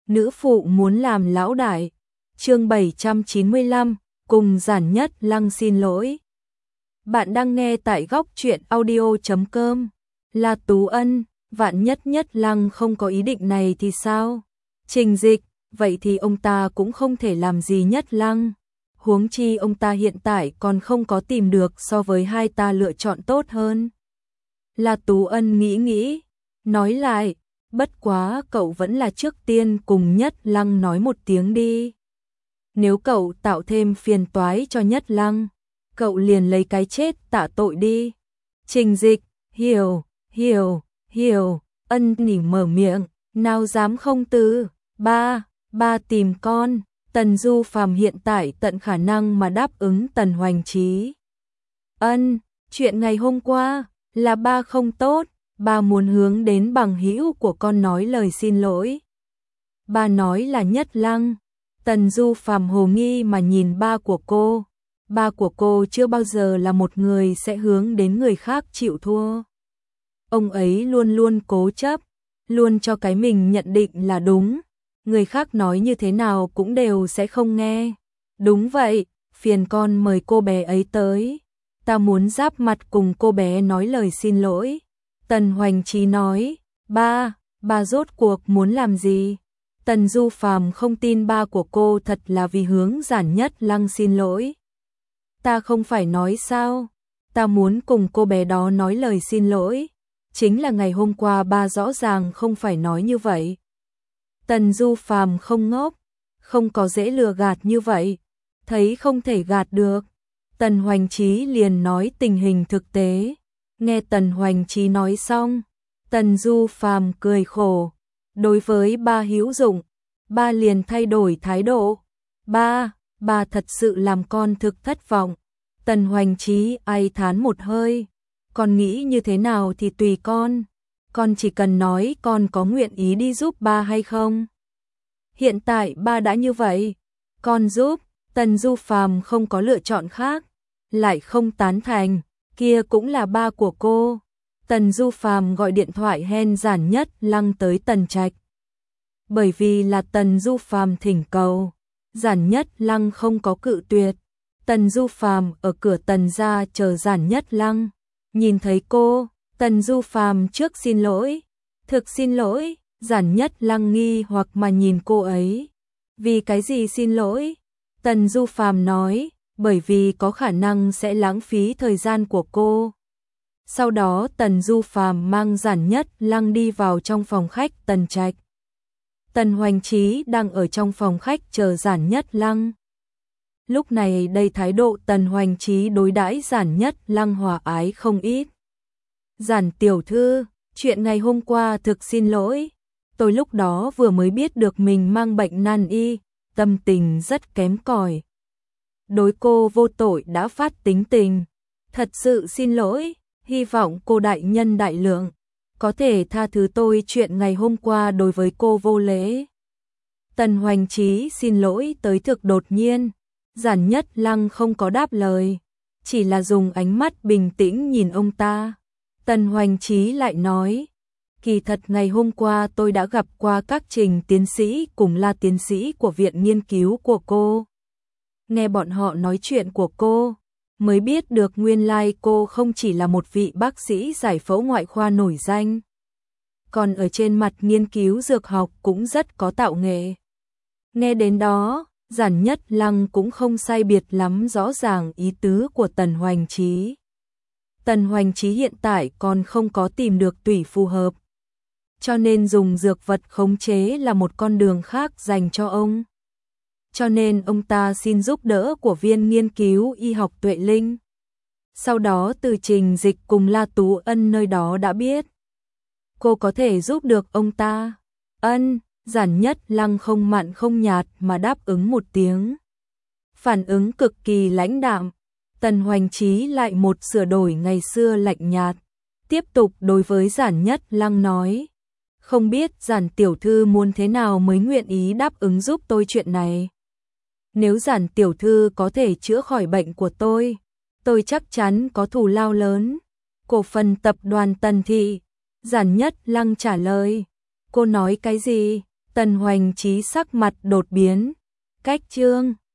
nữ phụ muốn làm lão đại. Chương 795, cùng Giản Nhất Lăng xin lỗi. Bạn đang nghe tại góc truyện audio.com. Là Tú Ân, vạn nhất Nhất Lăng không có ý định này thì sao? Trình Dịch, vậy thì ông ta cũng không thể làm gì Nhất Lăng. Huống chi ông ta hiện tại còn không có tìm được so với hai ta lựa chọn tốt hơn. Là Tú Ân nghĩ, nói lại, bất quá cậu vẫn là trước tiên cùng Nhất Lăng nói một tiếng đi. Nếu cậu tạo thêm phiền toái cho Nhất Lăng, cậu liền lấy cái chết tạ tội đi. Trình Dịch, hiểu, Ân nỉ mở miệng, nào dám không từ, ba tìm con. Tần Du Phàm hiện tại tận khả năng mà đáp ứng Tần Hoành Chí. Ân, chuyện ngày hôm qua là ba không tốt, ba muốn hướng đến bằng hữu của con nói lời xin lỗi. Ba nói là Nhất Lăng. Tần Du Phàm hồ nghi mà nhìn ba của cô. Ba của cô chưa bao giờ là một người sẽ hướng đến người khác chịu thua. Ông ấy luôn luôn cố chấp, luôn cho cái mình nhận định là đúng. Người khác nói như thế nào cũng đều sẽ không nghe. Đúng vậy, phiền con mời cô bé ấy tới. Ta muốn giáp mặt cùng cô bé nói lời xin lỗi. Tần Hoành Chí nói, ba rốt cuộc muốn làm gì? Tần Du Phàm không tin ba của cô thật là vì hướng Giản Nhất Lăng xin lỗi. Ta không phải nói sao? Ta muốn cùng cô bé đó nói lời xin lỗi. Chính là ngày hôm qua ba rõ ràng không phải nói như vậy. Tần Du Phàm không ngốc, không có dễ lừa gạt như vậy. Thấy không thể gạt được, Tần Hoành Chí liền nói tình hình thực tế. Nghe Tần Hoành Chí nói xong, Tần Du Phàm cười khổ. Đối với ba hữu dụng, ba liền thay đổi thái độ. Ba thật sự làm con thực thất vọng. Tần Hoành Chí ai thán một hơi. Con nghĩ như thế nào thì tùy con chỉ cần nói con có nguyện ý đi giúp ba hay không. Hiện tại ba đã như vậy, con giúp. Tần Du Phàm không có lựa chọn khác, lại không tán thành, kia cũng là ba của cô. Tần Du Phàm gọi điện thoại hen Giản Nhất Lăng tới Tần Trạch. Bởi vì là Tần Du Phàm thỉnh cầu, Giản Nhất Lăng không có cự tuyệt. Tần Du Phàm ở cửa Tần gia chờ Giản Nhất Lăng, nhìn thấy cô, Tần Du Phàm trước xin lỗi, thực xin lỗi. Giản Nhất Lăng nghi hoặc mà nhìn cô ấy. Vì cái gì xin lỗi? Tần Du Phàm nói, bởi vì có khả năng sẽ lãng phí thời gian của cô. Sau đó Tần Du Phàm mang Giản Nhất Lăng đi vào trong phòng khách Tần Trạch. Tần Hoành Chí đang ở trong phòng khách chờ Giản Nhất Lăng. Lúc này đây thái độ Tần Hoành Chí đối đãi Giản Nhất Lăng hòa ái không ít. Giản tiểu thư, chuyện ngày hôm qua thực xin lỗi. Tôi lúc đó vừa mới biết được mình mang bệnh nan y, tâm tình rất kém cỏi. Đối cô vô tội đã phát tính tình. Thật sự xin lỗi, hy vọng cô đại nhân đại lượng có thể tha thứ tôi chuyện ngày hôm qua đối với cô vô lễ. Tần Hoành Chí xin lỗi tới thực đột nhiên. Giản Nhất Lăng không có đáp lời, chỉ là dùng ánh mắt bình tĩnh nhìn ông ta. Tần Hoành Chí lại nói, kỳ thật ngày hôm qua tôi đã gặp qua các Trình tiến sĩ cùng La tiến sĩ của viện nghiên cứu của cô. Nghe bọn họ nói chuyện của cô, mới biết được nguyên lai cô không chỉ là một vị bác sĩ giải phẫu ngoại khoa nổi danh, còn ở trên mặt nghiên cứu dược học cũng rất có tạo nghệ. Nghe đến đó, Giản Nhất Lăng cũng không sai biệt lắm rõ ràng ý tứ của Tần Hoành Chí. Tần Hoành Chí hiện tại còn không có tìm được tủy phù hợp, cho nên dùng dược vật khống chế là một con đường khác dành cho ông. Cho nên ông ta xin giúp đỡ của viên nghiên cứu y học Tuệ Linh. Sau đó từ Trình Dịch cùng La Tú Ân nơi đó đã biết cô có thể giúp được ông ta. Ân, Giản Nhất Lăng không mặn không nhạt mà đáp ứng một tiếng. Phản ứng cực kỳ lãnh đạm. Tần Hoành Chí lại một sửa đổi ngày xưa lạnh nhạt. Tiếp tục đối với Giản Nhất Lăng nói, không biết Giản tiểu thư muốn thế nào mới nguyện ý đáp ứng giúp tôi chuyện này. Nếu Giản tiểu thư có thể chữa khỏi bệnh của tôi chắc chắn có thù lao lớn. Cổ phần tập đoàn Tần Thị. Giản Nhất Lăng trả lời. Cô nói cái gì? Tần Hoành Chí sắc mặt đột biến. Cách chương